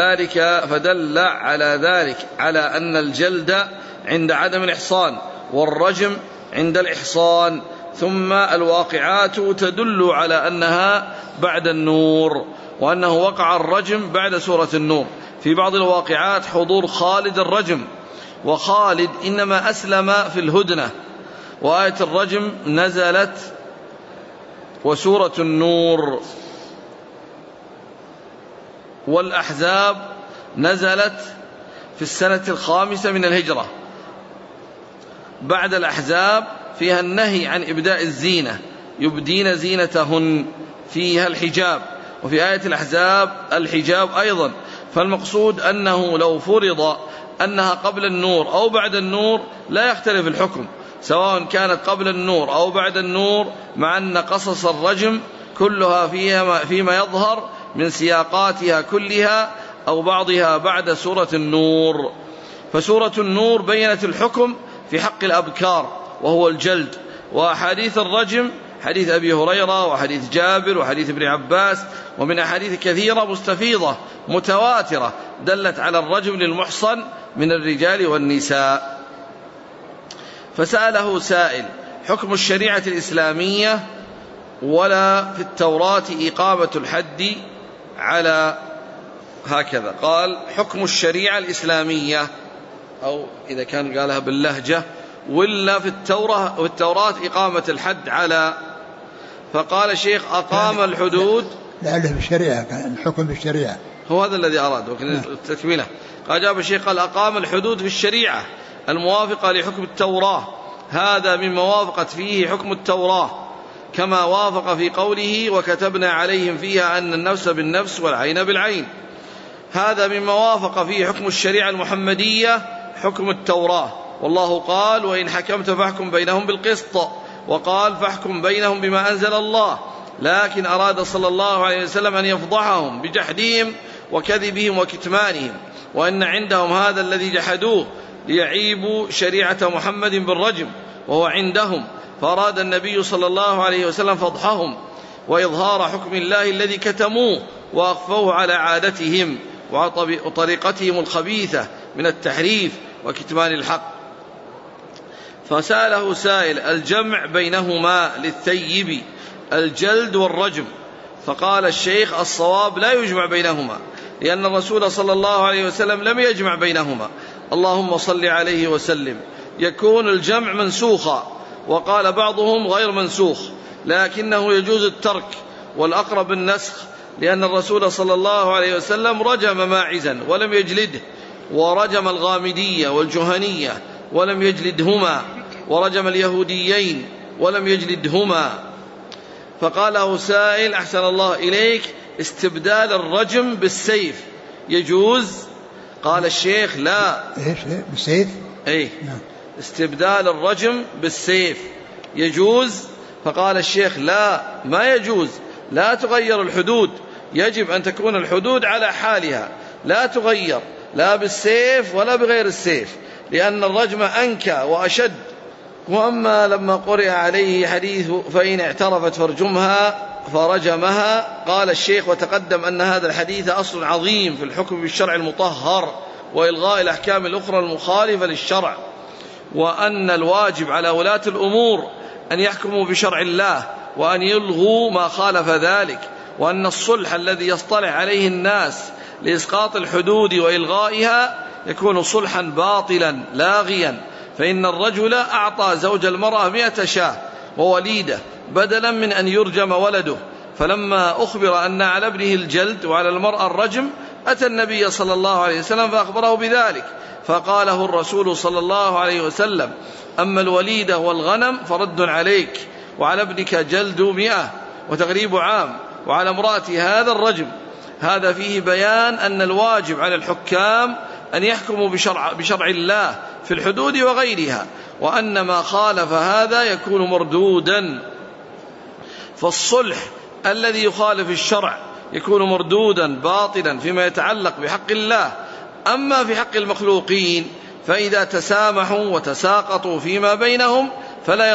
على ذلك على أن الجلد عند عدم الإحصان، والرجم عند الإحصان. ثم الواقعات تدل على أنها بعد النور، وأنه وقع الرجم بعد سورة النور. في بعض الواقعات حضور خالد الرجم، وخالد إنما أسلم في الهدنة، وآية الرجم نزلت وسورة النور. والأحزاب نزلت في السنة 5 من الهجرة. بعد الأحزاب فيها النهي عن إبداء الزينة، يبدين زينتهن، فيها الحجاب، وفي آية الأحزاب الحجاب أيضا. فالمقصود أنه لو فرض أنها قبل النور أو بعد النور لا يختلف الحكم، سواء كانت قبل النور أو بعد النور، مع أن قصص الرجم كلها فيما يظهر من سياقاتها كلها أو بعضها بعد سورة النور. فسورة النور بينت الحكم في حق الأبكار وهو الجلد. وأحاديث الرجم حديث أبي هريرة وحديث جابر وحديث ابن عباس ومن أحاديث كثيرة مستفيضة متواترة دلت على الرجم للمحصن من الرجال والنساء. فسأله سائل: حكم الشريعة الإسلامية ولا في التوراة إقامة الحد على هكذا؟ قال: حكم الشريعة الإسلامية، أو إذا كان قالها باللهجة، ولا في التوراة إقامة الحد على. فقال الشيخ: أقام الحدود، لعله بالشريعة، كان الحكم بالشريعة، هو هذا الذي أراد وكان التكملة. قال: جاب الشيخ قال: أقام الحدود في الشريعة الموافقة لحكم التوراة، هذا من موافقة فيه حكم التوراة، كما وافق في قوله: وكتبنا عليهم فيها أن النفس بالنفس والعين بالعين. هذا من موافق فيه حكم الشريعة المحمدية حكم التوراة. والله قال: وإن حكمت فاحكم بينهم بالقسط، وقال: فاحكم بينهم بما أنزل الله. لكن أراد صلى الله عليه وسلم أن يفضحهم بجحدهم وكذبهم وكتمانهم، وأن عندهم هذا الذي جحدوه ليعيبوا شريعة محمد بالرجم وهو عندهم، فأراد النبي صلى الله عليه وسلم فضحهم وإظهار حكم الله الذي كتموه وأخفوه على عادتهم وطريقتهم الخبيثة من التحريف وكتمان الحق. فسأله سائل: الجمع بينهما للثيب الجلد والرجم؟ فقال الشيخ: الصواب لا يجمع بينهما، لأن الرسول صلى الله عليه وسلم لم يجمع بينهما، اللهم صل عليه وسلم. يكون الجمع منسوخا، وقال بعضهم غير منسوخ، لكنه يجوز الترك، والأقرب النسخ، لأن الرسول صلى الله عليه وسلم رجم ماعزا ولم يجلده، ورجم الغامدية والجهنية ولم يجلدهما، ورجم اليهوديين ولم يجلدهما. فقاله سائل: أحسن الله إليك، استبدال الرجم بالسيف يجوز؟ قال الشيخ: لا. إيش بالسيف؟ أي استبدال الرجم بالسيف يجوز؟ فقال الشيخ: لا، ما يجوز، لا تغير الحدود، يجب أن تكون الحدود على حالها، لا تغير لا بالسيف ولا بغير السيف، لأن الرجم أنكى وأشد. وأما لما قرئ عليه حديث فإن اعترفت فارجمها فرجمها، قال الشيخ: وتقدم أن هذا الحديث أصل عظيم في الحكم بالشرع المطهر وإلغاء الأحكام الأخرى المخالفة للشرع، وأن الواجب على ولاة الأمور أن يحكموا بشرع الله وأن يلغوا ما خالف ذلك، وأن الصلح الذي يصطلح عليه الناس لإسقاط الحدود وإلغائها يكون صلحا باطلا لاغيا، فإن الرجل أعطى زوج المرأة 100 شاة ووليدة بدلا من أن يرجم ولده، فلما أخبر أن على ابنه الجلد وعلى المرأة الرجم أتى النبي صلى الله عليه وسلم فأخبره بذلك، فقاله الرسول صلى الله عليه وسلم: أما الوليدة والغنم فرد عليك، وعلى ابنك جلد 100 وتغريب عام، وعلى امرأة هذا الرجم. هذا فيه بيان أن الواجب على الحكام أن يحكموا بشرع الله في الحدود وغيرها، وأن ما خالف هذا يكون مردودا. فالصلح الذي يخالف الشرع يكون مردودا باطلا فيما يتعلق بحق الله. أما في حق المخلوقين فإذا تسامحوا وتساقطوا فيما بينهم فلا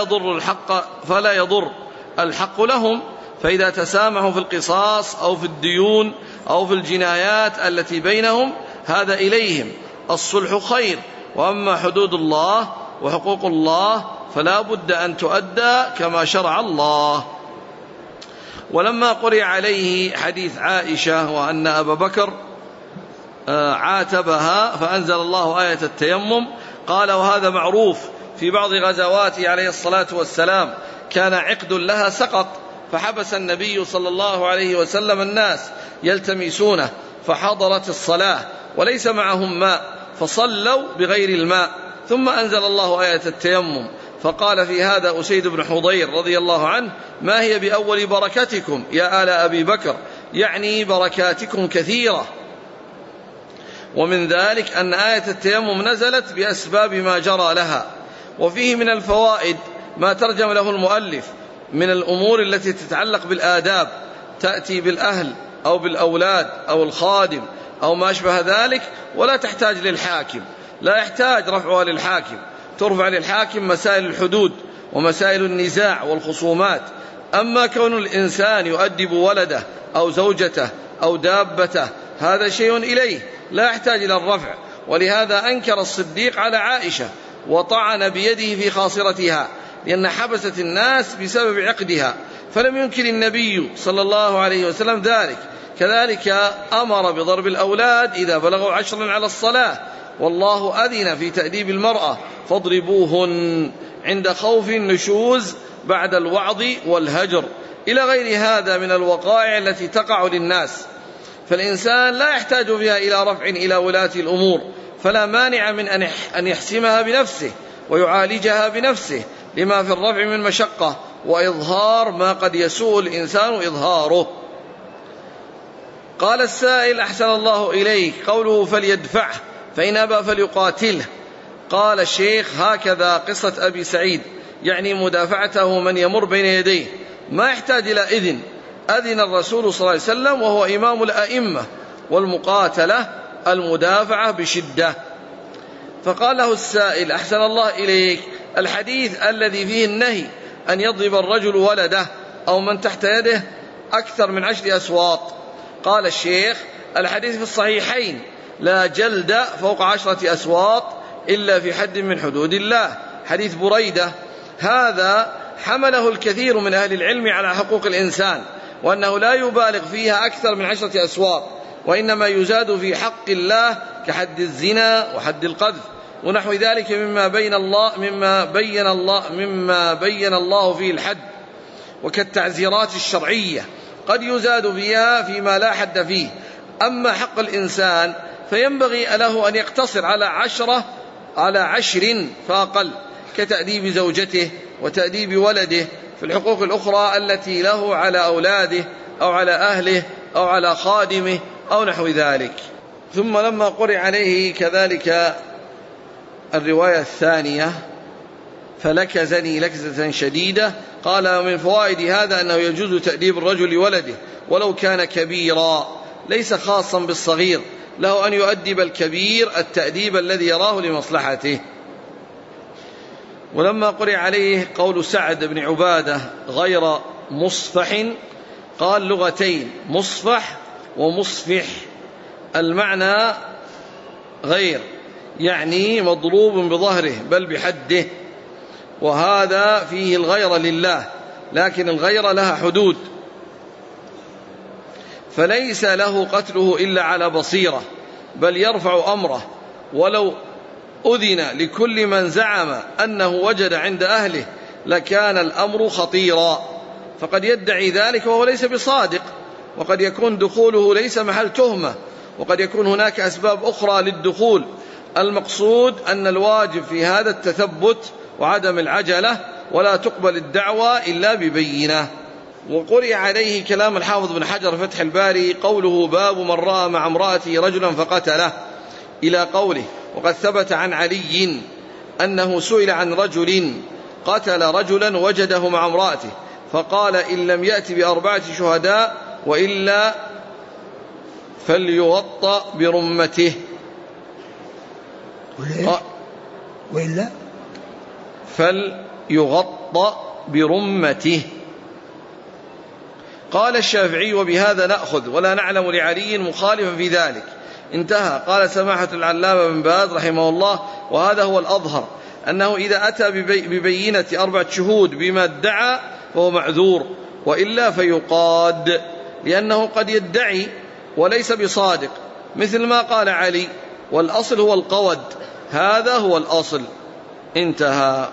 يضر الحق لهم، فإذا تسامحوا في القصاص أو في الديون أو في الجنايات التي بينهم هذا إليهم، الصلح خير. وأما حدود الله وحقوق الله فلا بد أن تؤدى كما شرع الله. ولما قرئ عليه حديث عائشة وأن أبا بكر عاتبها فأنزل الله آية التيمم، قال: وهذا معروف في بعض غزواته عليه الصلاة والسلام كان عقد لها سقط، فحبس النبي صلى الله عليه وسلم الناس يلتمسونه، فحضرت الصلاة وليس معهم ماء فصلوا بغير الماء، ثم أنزل الله آية التيمم، فقال في هذا أسيد بن حضير رضي الله عنه: ما هي بأول بركتكم يا آل أبي بكر، يعني بركاتكم كثيرة. ومن ذلك أن آية التيمم نزلت بأسباب ما جرى لها. وفيه من الفوائد ما ترجم له المؤلف من الأمور التي تتعلق بالآداب، تأتي بالأهل أو بالأولاد أو الخادم أو ما أشبه ذلك، ولا تحتاج للحاكم، لا يحتاج رفعها للحاكم، ترفع للحاكم مسائل الحدود ومسائل النزاع والخصومات. أما كون الإنسان يؤدب ولده أو زوجته أو دابته هذا شيء إليه لا يحتاج إلى الرفع، ولهذا أنكر الصديق على عائشة وطعن بيده في خاصرتها، لأن حبست الناس بسبب عقدها، فلم ينكر النبي صلى الله عليه وسلم ذلك. كذلك أمر بضرب الأولاد إذا بلغوا 10 على الصلاة، والله أذن في تأديب المرأة فاضربوهن عند خوف النشوز بعد الوعظ والهجر، إلى غير هذا من الوقائع التي تقع للناس، فالإنسان لا يحتاج فيها إلى رفع إلى ولاة الأمور، فلا مانع من أن يحسمها بنفسه ويعالجها بنفسه، لما في الرفع من مشقة وإظهار ما قد يسوء الإنسان إظهاره. قال السائل: أحسن الله إليك، قوله فليدفعه فإن أبى فليقاتله. قال الشيخ: هكذا قصة أبي سعيد، يعني مدافعته من يمر بين يديه، ما يحتاج إلى إذن، أذن الرسول صلى الله عليه وسلم وهو إمام الأئمة، والمقاتلة المدافعة بشدة. فقال له السائل: أحسن الله إليك، الحديث الذي فيه النهي أن يضرب الرجل ولده أو من تحت يده أكثر من 10 أسواط. قال الشيخ: الحديث في الصحيحين: لا جلد فوق 10 أسواط إلا في حد من حدود الله، حديث بريدة. هذا حمله الكثير من أهل العلم على حقوق الإنسان، وأنه لا يبالغ فيها أكثر من 10 أسواط، وإنما يزاد في حق الله كحد الزنا وحد القذف ونحو ذلك مما بين الله فيه الحد، وكالتعزيرات الشرعية قد يزاد فيها فيما لا حد فيه. أما حق الإنسان فينبغي له أن يقتصر على 10 فأقل، كتأديب زوجته وتأديب ولده في الحقوق الأخرى التي له على أولاده أو على أهله أو على خادمه أو نحو ذلك. ثم لما قرئ عليه كذلك الرواية الثانية: فلكزني لكزة شديدة، قال: من فوائد هذا أنه يجوز تأديب الرجل لولده ولو كان كبيرا، ليس خاصا بالصغير، له أن يؤدب الكبير التأديب الذي يراه لمصلحته. ولما قرئ عليه قول سعد بن عبادة: غير مصفح، قال: لغتين، مصفح ومصفح، المعنى غير، يعني مضروب بظهره بل بحده، وهذا فيه الغير لله، لكن الغير لها حدود، فليس له قتله إلا على بصيرة، بل يرفع أمره، ولو أذن لكل من زعم أنه وجد عند أهله لكان الأمر خطيرا، فقد يدعي ذلك وهو ليس بصادق، وقد يكون دخوله ليس محل تهمة، وقد يكون هناك أسباب أخرى للدخول. المقصود أن الواجب في هذا التثبت وعدم العجلة، ولا تقبل الدعوة إلا ببينة. وقرئ عليه كلام الحافظ بن حجر فتح الباري قوله: باب من رأى مع امرأته رجلا فقتله، إلى قوله: وقد ثبت عن علي أنه سئل عن رجل قتل رجلا وجده مع امرأته، فقال: إن لم يأتي ب4 شهداء وإلا فليغطى برمته. وإلا فليغطى برمته. قال الشافعي: وبهذا نأخذ، ولا نعلم لعلي مخالفا في ذلك. انتهى. قال سماحة العلامة بن باز رحمه الله: وهذا هو الأظهر، أنه إذا أتى ببينة 4 شهود بما ادعى فهو معذور، وإلا فيقاد، لأنه قد يدعي وليس بصادق، مثل ما قال علي: والأصل هو القود، هذا هو الأصل. انتهى.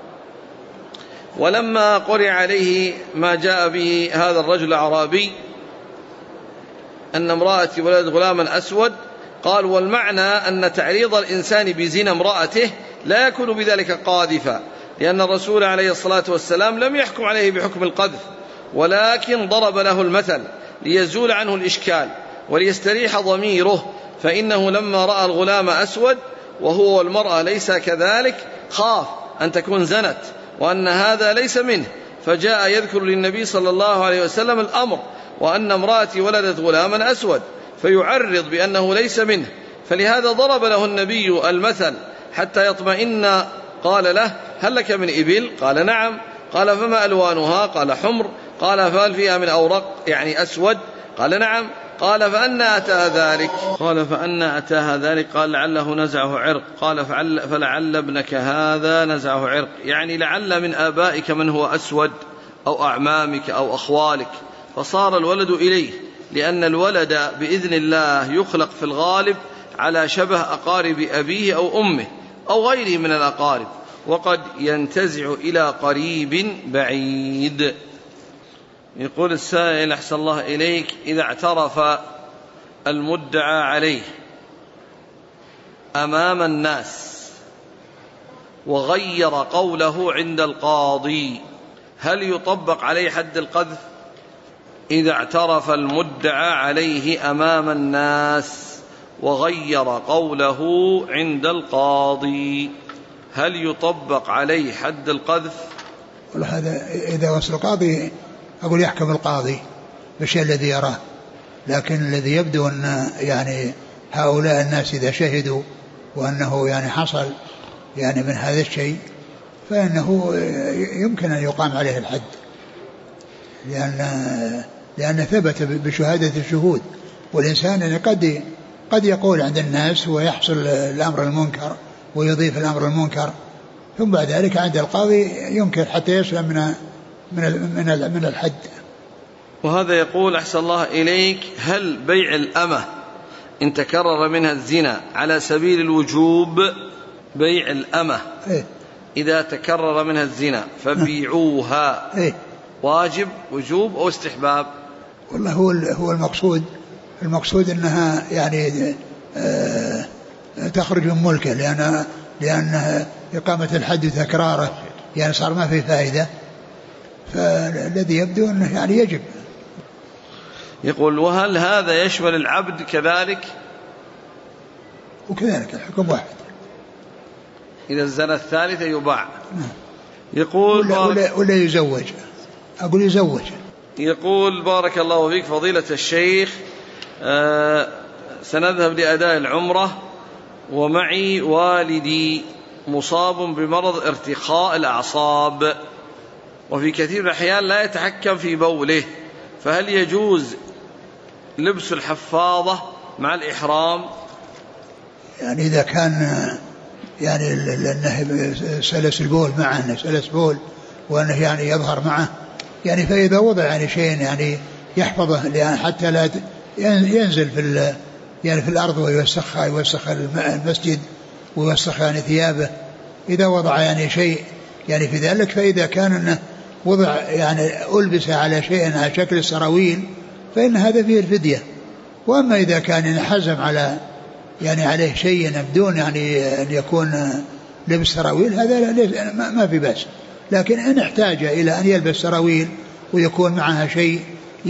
ولما قرئ عليه ما جاء به هذا الرجل الأعرابي أن امرأتي ولد غلاما أسود، قال: والمعنى أن تعريض الإنسان بزنا امرأته لا يكون بذلك قاذفا، لأن الرسول عليه الصلاة والسلام لم يحكم عليه بحكم القذف، ولكن ضرب له المثل ليزول عنه الإشكال وليستريح ضميره، فإنه لما رأى الغلام أسود وهو والمرأة ليس كذلك خاف أن تكون زنت، وأن هذا ليس منه، فجاء يذكر للنبي صلى الله عليه وسلم الأمر، وأن امرأتي ولدت غلاما أسود، فيعرض بأنه ليس منه، فلهذا ضرب له النبي المثل حتى يطمئن. قال له: هل لك من إبل؟ قال: نعم. قال: فما ألوانها؟ قال: حمر. قال: فهل فيها من أورق يعني أسود؟ قال: نعم. قال: فأنا أتاها ذلك؟ قال: فأنا أتاها ذلك؟ قال: لعله نزعه عرق. قال: فلعل ابنك هذا نزعه عرق، يعني لعل من آبائك من هو أسود، أو أعمامك أو أخوالك، فصار الولد إليه، لأن الولد بإذن الله يخلق في الغالب على شبه أقارب أبيه أو أمه أو غيره من الأقارب، وقد ينتزع إلى قريب بعيد. يقول السائل: أحسن الله إليك، إذا اعترف المدعى عليه أمام الناس وغير قوله عند القاضي، هل يطبق عليه حد القذف؟ إذا اعترف المدعى عليه أمام الناس وغير قوله عند القاضي، هل يطبق عليه حد القذف؟ هذا إذا وصل القاضي أقول يحكم القاضي بالشيء الذي يراه، لكن الذي يبدو أن يعني هؤلاء الناس إذا شهدوا وأنه يعني حصل يعني من هذا الشيء، فإنه يمكن أن يقام عليه الحد، لأن ثبت بشهادة الشهود. والإنسان يعني قد يقول عند الناس ويحصل الأمر المنكر ويضيف الأمر المنكر، ثم بعد ذلك عند القاضي يمكن حتى يسلم من الحد. وهذا يقول أحسن الله إليك: هل بيع الأمة إن تكرر منها الزنا على سبيل الوجوب؟ بيع الأمة إذا تكرر منها الزنا فبيعوها واجب وجوب أو استحباب؟ والله هو المقصود أنها يعني تخرج من ملكه، لأن إقامة الحد وتكراره يعني صار ما في فائدة، فالذي يبدو أنه يعني يجب. يقول: وهل هذا يشمل العبد كذلك؟ وكذلك الحكم واحد، إذا الزنا الثالثة يباع. يقول ولا يزوج، أقول يزوج. يقول: بارك الله فيك فضيلة الشيخ، سنذهب لأداء العمرة ومعي والدي مصاب بمرض ارتخاء الأعصاب، وفي كثير من الأحيان لا يتحكم في بوله، فهل يجوز لبس الحفاظة مع الإحرام؟ يعني إذا كان يعني لأنه سلس البول معه، سلس بول وأنه يعني يظهر معه، يعني فإذا وضع يعني شيء يعني يحفظه لأن حتى لا ينزل في الأرض ويوسخها، يوسخ المسجد ويوسخ يعني ثيابه، إذا وضع يعني شيء يعني في ذلك، فإذا كان أنه وضع يعني ألبس على شيء على شكل السراويل فإن هذا فيه الفدية. وأما إذا كان حزم على يعني عليه شيء بدون يعني أن يكون لبس سراويل، هذا ما في بأس. لكن إن احتاج إلى أن يلبس سراويل ويكون معها شيء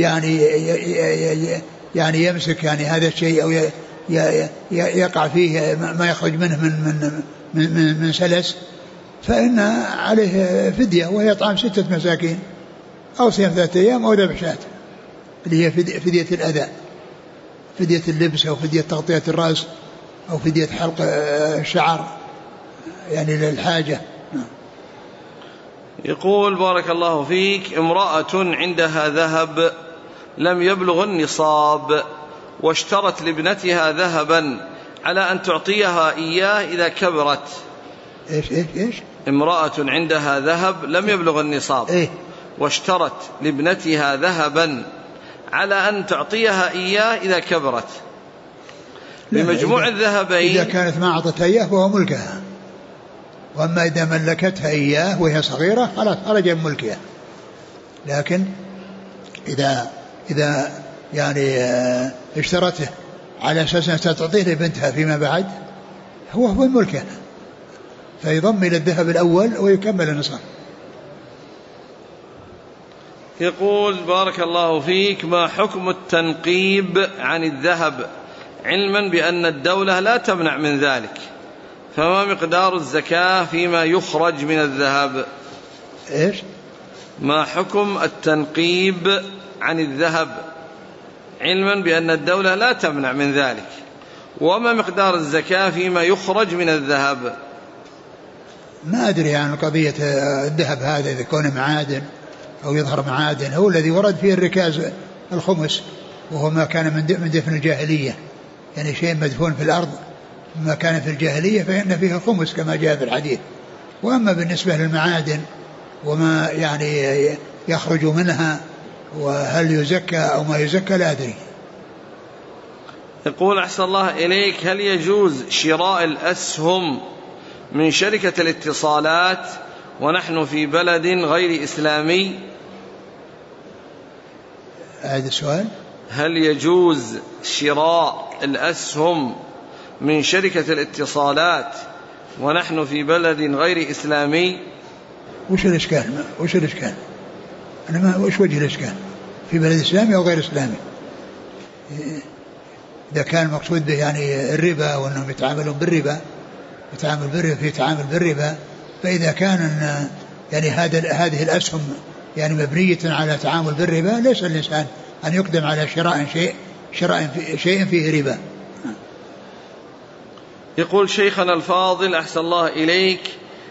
يعني يمسك يعني هذا الشيء أو يقع فيه ما يخرج منه من سلس، فإن عليه فدية، وهي طعام 6 مساكين أو صيام 3 أيام أو ذبح شاة، اللي هي فدية الأذى، فدية اللبس أو فدية تغطية الرأس أو فدية حلق الشعر يعني للحاجة. يقول: بارك الله فيك، امرأة عندها ذهب لم يبلغ النصاب واشترت لابنتها ذهبا على أن تعطيها إياه إذا كبرت. إيش امرأة عندها ذهب لم يبلغ النصاب واشترت لابنتها ذهبا على أن تعطيها إياه إذا كبرت بمجموع الذهبين. إذا كانت ما أعطتها إياه فهو ملكها، وأما إذا ملكتها إياه وهي صغيرة خلاص خرج من ملكها. لكن إذا يعني اشترته على أساس أنها تعطيه لبنتها فيما بعد، هو ملكها، فيضم إلى الذهب الأول ويكمل النصاب. يقول: بارك الله فيك، ما حكم التنقيب عن الذهب علما بأن الدولة لا تمنع من ذلك؟ فما مقدار الزكاة فيما يخرج من الذهب؟ إيش؟ ما حكم التنقيب عن الذهب علما بأن الدولة لا تمنع من ذلك، وما مقدار الزكاة فيما يخرج من الذهب؟ ما أدري عن قضية الذهب هذا، إذا كان معادن أو يظهر معادن، هو الذي ورد فيه الركاز الخمس، وهو ما كان من دفن الجاهلية، يعني شيء مدفون في الأرض ما كان في الجاهلية فإن فيه الخمس كما جاء في الحديث. وأما بالنسبة للمعادن وما يعني يخرج منها وهل يزكى أو ما يزكى لا أدري. يقول: أحسن الله إليك، هل يجوز شراء الأسهم من شركة الاتصالات ونحن في بلد غير إسلامي؟ هذا السؤال. هل يجوز شراء الأسهم من شركة الاتصالات ونحن في بلد غير إسلامي؟ وش الإشكال؟ أنا ما وش وجه الإشكال في بلد إسلامي أو غير إسلامي؟ إذا كان المقصود به يعني الربا وأنهم يتعاملون بالربا، في تعامل بالربا، فإذا كان يعني هذه الأسهم يعني مبنية على تعامل بالربا، ليس الإنسان أن يقدم على شراء شيء فيه ربا. يقول شيخنا الفاضل أحسن الله إليك،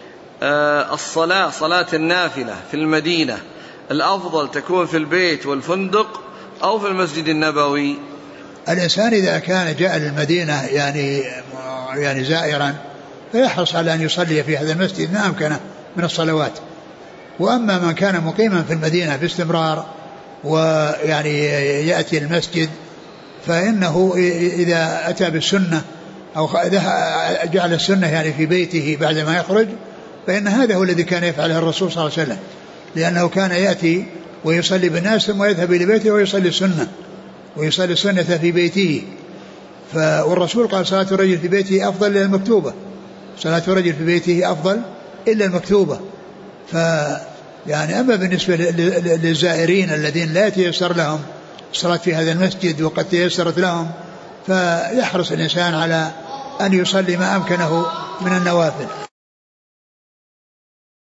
صلاة النافلة في المدينة الأفضل تكون في البيت والفندق أو في المسجد النبوي؟ الإنسان إذا كان جاء للمدينة يعني زائرا فيحرص على أن يصلي في هذا المسجد ما أمكنه من الصلوات. وأما من كان مقيما في المدينة باستمرار ويعني يأتي المسجد فإنه إذا أتى بالسنة أو جعل السنة يعني في بيته بعد ما يخرج فإن هذا هو الذي كان يفعله الرسول صلى الله عليه وسلم، لأنه كان يأتي ويصلي بالناس ثم يذهب إلى بيته ويصلي السنة في بيته. والرسول قال صلاة الرجل في بيته أفضل إلا المكتوبة، صلاة الرجل في بيته أفضل إلا المكتوبة. يعني أما بالنسبة للزائرين الذين لا يتيسر لهم الصلاة في هذا المسجد وقد تيسرت لهم فيحرص الإنسان على أن يصلي ما أمكنه من النوافل.